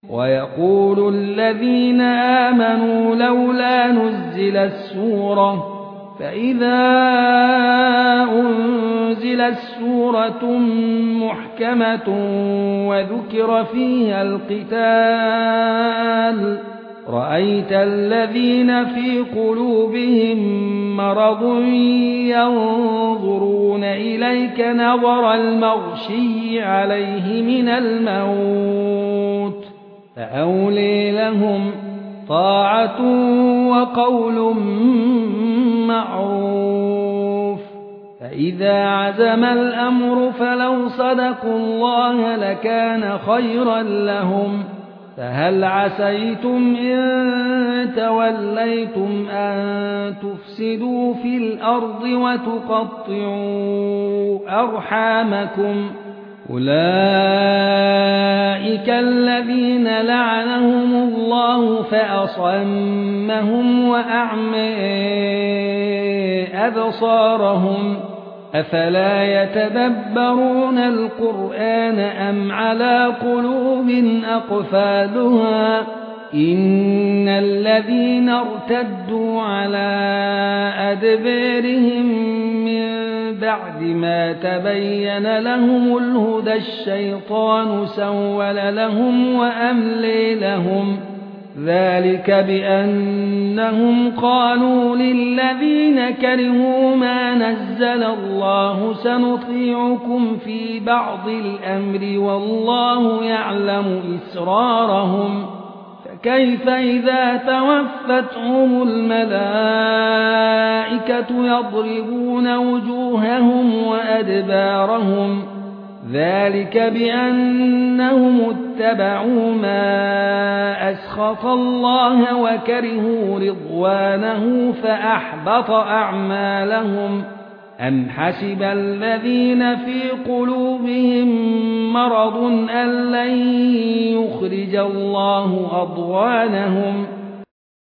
ويقول الذين آمنوا لولا نزلت سورة فإذا أنزلت سورة محكمة وذكر فيها القتال رأيت الذين في قلوبهم مرض ينظرون إليك نظر المغشي عليه من الموت فأولي لهم طاعة وقول معروف فإذا عزم الأمر فلو صدقوا الله لكان خيرا لهم فهل عسيتم إن توليتم أن تفسدوا في الأرض وتقطعوا أرحامكم أولئك الذين لعنهم الله فأصمهم وأعمى أبصارهم أفلا يتدبرون القرآن أم على قلوب أقفالها إن الذين ارتدوا على أدبارهم من بعد ما تبين لهم الهدى الشيطان سول لهم وأملي لهم ذلك بأنهم قالوا للذين كرهوا ما نزل الله سنطيعكم في بعض الأمر والله يعلم إسرارهم فكيف إذا توفتهم الملائكة يضربون وجوههم وأدبارهم ذلك بأنهم اتبعوا ما أسخط الله وكرهوا رضوانه فأحبط أعمالهم أم حسب الذين في قلوبهم مرض أن لن يخرج الله أضغانهم